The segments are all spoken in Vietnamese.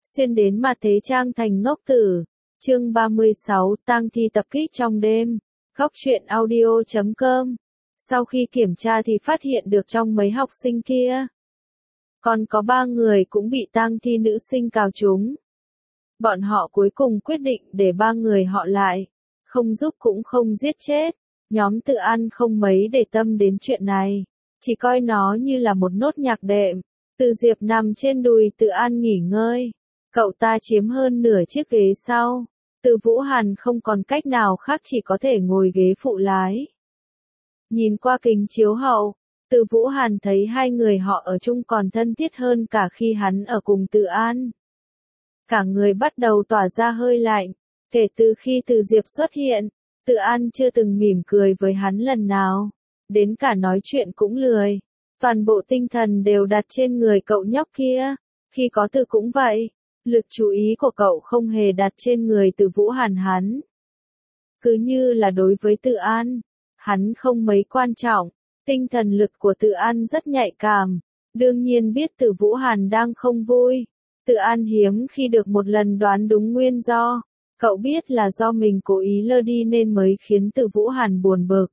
Xuyên đến mà thế trang thành ngốc tử. Chương 36, tang thi tập kích trong đêm. Góc truyện audio.com. Sau khi kiểm tra thì phát hiện được trong mấy học sinh kia, còn có 3 người cũng bị tang thi nữ sinh cào trúng. Bọn họ cuối cùng quyết định để 3 người họ lại, không giúp cũng không giết chết. Nhóm Tự An không mấy để tâm đến chuyện này, chỉ coi nó như là một nốt nhạc đệm. Từ Diệp nằm trên đùi Tự An nghỉ ngơi. Cậu ta chiếm hơn nửa chiếc ghế sau. Từ Vũ Hàn không còn cách nào khác, chỉ có thể ngồi ghế phụ lái. Nhìn qua kính chiếu hậu, Từ Vũ Hàn thấy hai người họ ở chung còn thân thiết hơn cả khi hắn ở cùng Tự An. Cả người bắt đầu tỏa ra hơi lạnh. Kể từ khi Từ Diệp xuất hiện, Tự An chưa từng mỉm cười với hắn lần nào. Đến cả nói chuyện cũng lười. Toàn bộ tinh thần đều đặt trên người cậu nhóc kia. Khi có Từ cũng vậy. Lực chú ý của cậu không hề đặt trên người Từ Vũ Hàn hắn. Cứ như là đối với Tự An, hắn không mấy quan trọng. Tinh thần lực của Tự An rất nhạy cảm. Đương nhiên biết Từ Vũ Hàn đang không vui. Tự An hiếm khi được một lần đoán đúng nguyên do. Cậu biết là do mình cố ý lơ đi nên mới khiến Từ Vũ Hàn buồn bực.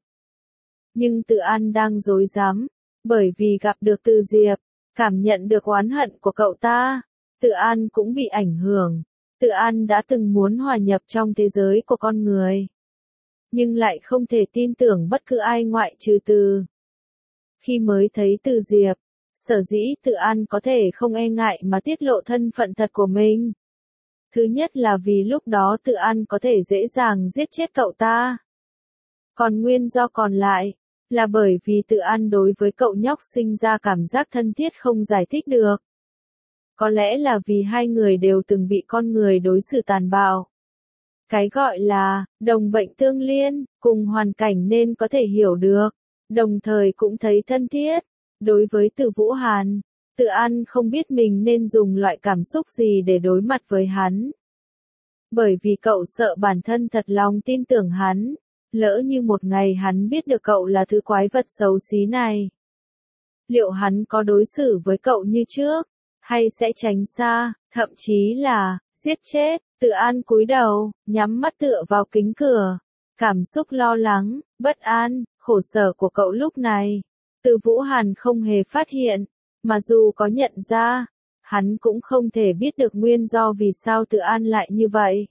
Nhưng Tự An đang rối rắm, bởi vì gặp được Từ Diệp, cảm nhận được oán hận của cậu ta. Tự An cũng bị ảnh hưởng. Tự An đã từng muốn hòa nhập trong thế giới của con người, nhưng lại không thể tin tưởng bất cứ ai ngoại trừ Từ. Khi mới thấy Từ Diệp, sở dĩ Tự An có thể không e ngại mà tiết lộ thân phận thật của mình. Thứ nhất là vì lúc đó Tự An có thể dễ dàng giết chết cậu ta. Còn nguyên do còn lại, là bởi vì Tự An đối với cậu nhóc sinh ra cảm giác thân thiết không giải thích được. Có lẽ là vì hai người đều từng bị con người đối xử tàn bạo. Cái gọi là đồng bệnh tương liên, cùng hoàn cảnh nên có thể hiểu được, đồng thời cũng thấy thân thiết. Đối với Từ Vũ Hàn, Tự An không biết mình nên dùng loại cảm xúc gì để đối mặt với hắn. Bởi vì cậu sợ bản thân thật lòng tin tưởng hắn, lỡ như một ngày hắn biết được cậu là thứ quái vật xấu xí này. Liệu hắn có đối xử với cậu như trước, hay sẽ tránh xa, thậm chí là giết chết? Tự An cúi đầu, nhắm mắt tựa vào kính cửa. Cảm xúc lo lắng, bất an, khổ sở của cậu lúc này, Từ Vũ Hàn không hề phát hiện, mà dù có nhận ra, hắn cũng không thể biết được nguyên do vì sao Tự An lại như vậy.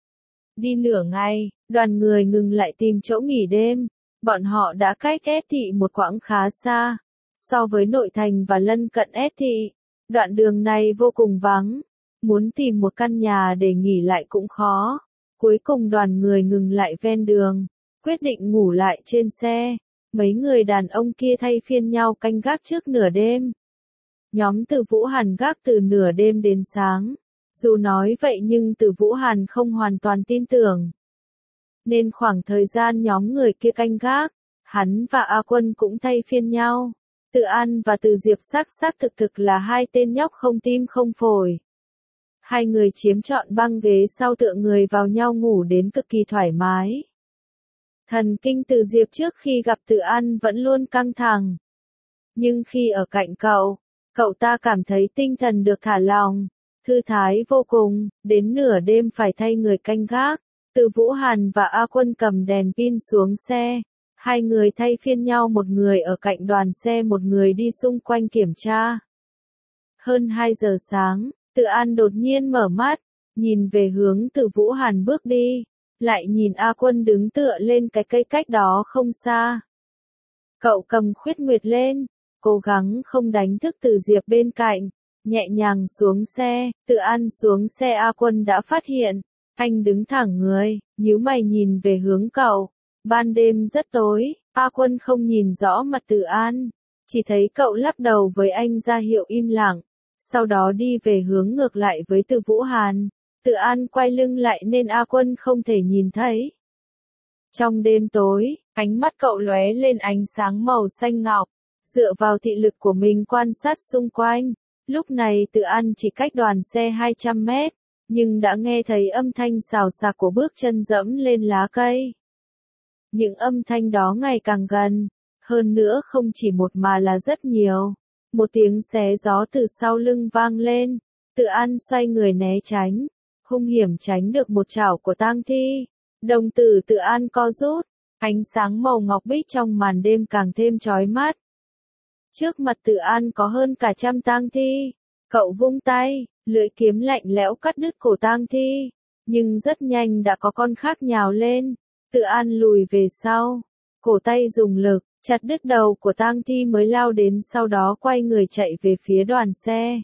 Đi nửa ngày, đoàn người ngừng lại tìm chỗ nghỉ đêm. Bọn họ đã cách S thị một quãng khá xa, so với nội thành và lân cận S thị. Đoạn đường này vô cùng vắng, muốn tìm một căn nhà để nghỉ lại cũng khó. Cuối cùng đoàn người ngừng lại ven đường, quyết định ngủ lại trên xe. Mấy người đàn ông kia thay phiên nhau canh gác trước nửa đêm. Nhóm Từ Vũ Hàn gác từ nửa đêm đến sáng. Dù nói vậy nhưng Từ Vũ Hàn không hoàn toàn tin tưởng. Nên khoảng thời gian nhóm người kia canh gác, hắn và A Quân cũng thay phiên nhau. Tự An và Từ Diệp xác thực là hai tên nhóc không tim không phổi. Hai người chiếm trọn băng ghế sau tựa người vào nhau ngủ đến cực kỳ thoải mái. Thần kinh Từ Diệp trước khi gặp Tự An vẫn luôn căng thẳng. Nhưng khi ở cạnh cậu ta cảm thấy tinh thần được thả lỏng, thư thái vô cùng. Đến nửa đêm phải thay người canh gác, Từ Vũ Hàn và A Quân cầm đèn pin xuống xe. Hai người thay phiên nhau, một người ở cạnh đoàn xe, một người đi xung quanh kiểm tra. Hơn 2 giờ sáng, Tự An đột nhiên mở mắt, nhìn về hướng Từ Vũ Hàn bước đi, lại nhìn A Quân đứng tựa lên cái cây cách đó không xa. Cậu cầm khuyết nguyệt lên, cố gắng không đánh thức Từ Diệp bên cạnh, nhẹ nhàng xuống xe. Tự An xuống xe, A Quân đã phát hiện, anh đứng thẳng người, nhíu mày nhìn về hướng cậu. Ban đêm rất tối, A Quân không nhìn rõ mặt Tự An, chỉ thấy cậu lắc đầu với anh ra hiệu im lặng, sau đó đi về hướng ngược lại với Từ Vũ Hàn. Tự An quay lưng lại nên A Quân không thể nhìn thấy. Trong đêm tối, ánh mắt cậu lóe lên ánh sáng màu xanh ngọc, dựa vào thị lực của mình quan sát xung quanh. Lúc này Tự An chỉ cách đoàn xe 200 mét, nhưng đã nghe thấy âm thanh xào xạc của bước chân dẫm lên lá cây. Những âm thanh đó ngày càng gần, hơn nữa không chỉ một mà là rất nhiều. Một tiếng xé gió từ sau lưng vang lên, Tự An xoay người né tránh, hung hiểm tránh được một chảo của tang thi. Đồng tử Tự An co rút, ánh sáng màu ngọc bích trong màn đêm càng thêm chói mắt. Trước mặt Tự An có hơn cả trăm tang thi. Cậu vung tay, lưỡi kiếm lạnh lẽo cắt đứt cổ tang thi, nhưng rất nhanh đã có con khác nhào lên. Tự An lùi về sau, cổ tay dùng lực, chặt đứt đầu của tang thi mới lao đến, sau đó quay người chạy về phía đoàn xe.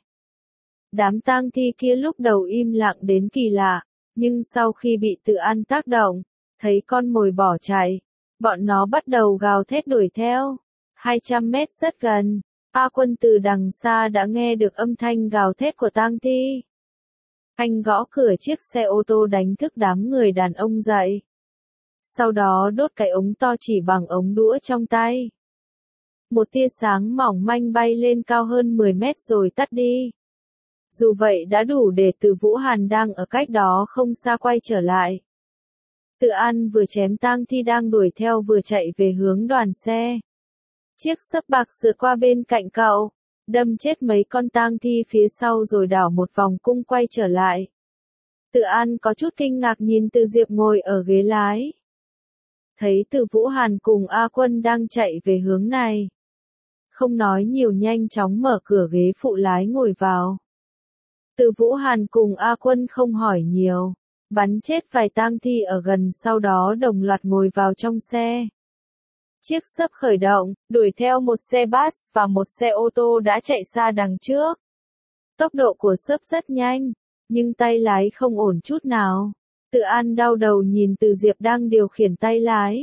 Đám tang thi kia lúc đầu im lặng đến kỳ lạ, nhưng sau khi bị Tự An tác động, thấy con mồi bỏ chạy, bọn nó bắt đầu gào thét đuổi theo. 200 mét rất gần, A Quân từ đằng xa đã nghe được âm thanh gào thét của tang thi. Anh gõ cửa chiếc xe ô tô đánh thức đám người đàn ông dậy. Sau đó đốt cái ống to chỉ bằng ống đũa trong tay. Một tia sáng mỏng manh bay lên cao hơn 10 mét rồi tắt đi. Dù vậy đã đủ để Từ Vũ Hàn đang ở cách đó không xa quay trở lại. Tự An vừa chém tang thi đang đuổi theo vừa chạy về hướng đoàn xe. Chiếc xấp bạc sượt qua bên cạnh cậu, đâm chết mấy con tang thi phía sau rồi đảo một vòng cung quay trở lại. Tự An có chút kinh ngạc nhìn Từ Diệp ngồi ở ghế lái. Thấy Từ Vũ Hàn cùng A Quân đang chạy về hướng này. Không nói nhiều, nhanh chóng mở cửa ghế phụ lái ngồi vào. Từ Vũ Hàn cùng A Quân không hỏi nhiều, bắn chết vài tang thi ở gần, sau đó đồng loạt ngồi vào trong xe. Chiếc xấp khởi động, đuổi theo một xe bus và một xe ô tô đã chạy xa đằng trước. Tốc độ của xấp rất nhanh, nhưng tay lái không ổn chút nào. Tự An đau đầu nhìn Từ Diệp đang điều khiển tay lái.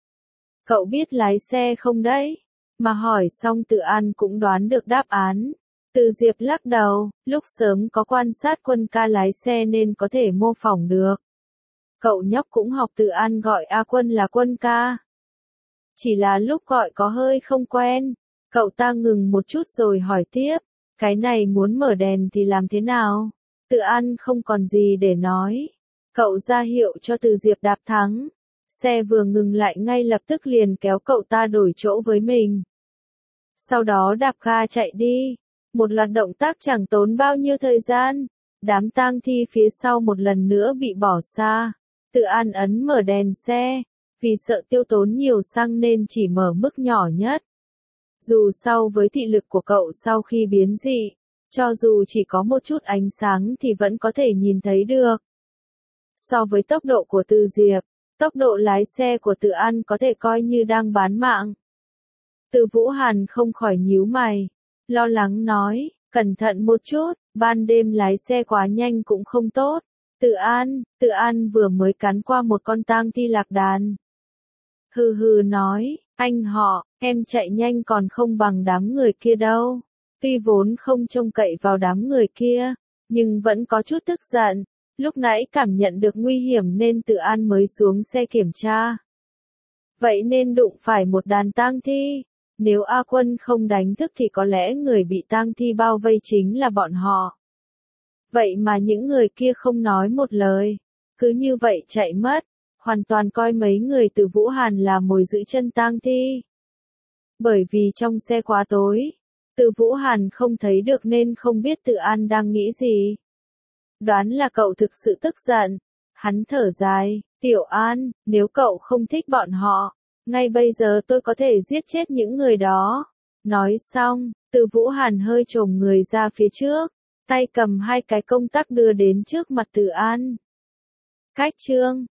Cậu biết lái xe không đấy? Mà hỏi xong Tự An cũng đoán được đáp án. Từ Diệp lắc đầu, lúc sớm có quan sát Quân ca lái xe nên có thể mô phỏng được. Cậu nhóc cũng học Tự An gọi A Quân là Quân ca. Chỉ là lúc gọi có hơi không quen. Cậu ta ngừng một chút rồi hỏi tiếp, cái này muốn mở đèn thì làm thế nào? Tự An không còn gì để nói. Cậu ra hiệu cho Từ Diệp đạp thắng. Xe vừa ngừng lại ngay lập tức liền kéo cậu ta đổi chỗ với mình. Sau đó đạp ga chạy đi. Một loạt động tác chẳng tốn bao nhiêu thời gian. Đám tang thi phía sau một lần nữa bị bỏ xa. Tự An ấn mở đèn xe. Vì sợ tiêu tốn nhiều xăng nên chỉ mở mức nhỏ nhất. Dù sao với thị lực của cậu sau khi biến dị, cho dù chỉ có một chút ánh sáng thì vẫn có thể nhìn thấy được. So với tốc độ của Từ Diệp, tốc độ lái xe của Tự An có thể coi như đang bán mạng. Từ Vũ Hàn không khỏi nhíu mày, lo lắng nói, cẩn thận một chút, ban đêm lái xe quá nhanh cũng không tốt. Tự An vừa mới cắn qua một con tang thi lạc đàn. Hừ hừ nói, anh họ, em chạy nhanh còn không bằng đám người kia đâu. Tuy vốn không trông cậy vào đám người kia, nhưng vẫn có chút tức giận. Lúc nãy cảm nhận được nguy hiểm nên Tự An mới xuống xe kiểm tra. Vậy nên đụng phải một đàn tang thi. Nếu A Quân không đánh thức thì có lẽ người bị tang thi bao vây chính là bọn họ. Vậy mà những người kia không nói một lời, cứ như vậy chạy mất, hoàn toàn coi mấy người Từ Vũ Hàn là mồi giữ chân tang thi. Bởi vì trong xe quá tối, Từ Vũ Hàn không thấy được nên không biết Tự An đang nghĩ gì. Đoán là cậu thực sự tức giận. Hắn thở dài, Tiểu An, nếu cậu không thích bọn họ, ngay bây giờ tôi có thể giết chết những người đó. Nói xong, Từ Vũ Hàn hơi chồm người ra phía trước, tay cầm hai cái công tắc đưa đến trước mặt Tự An. Cách chương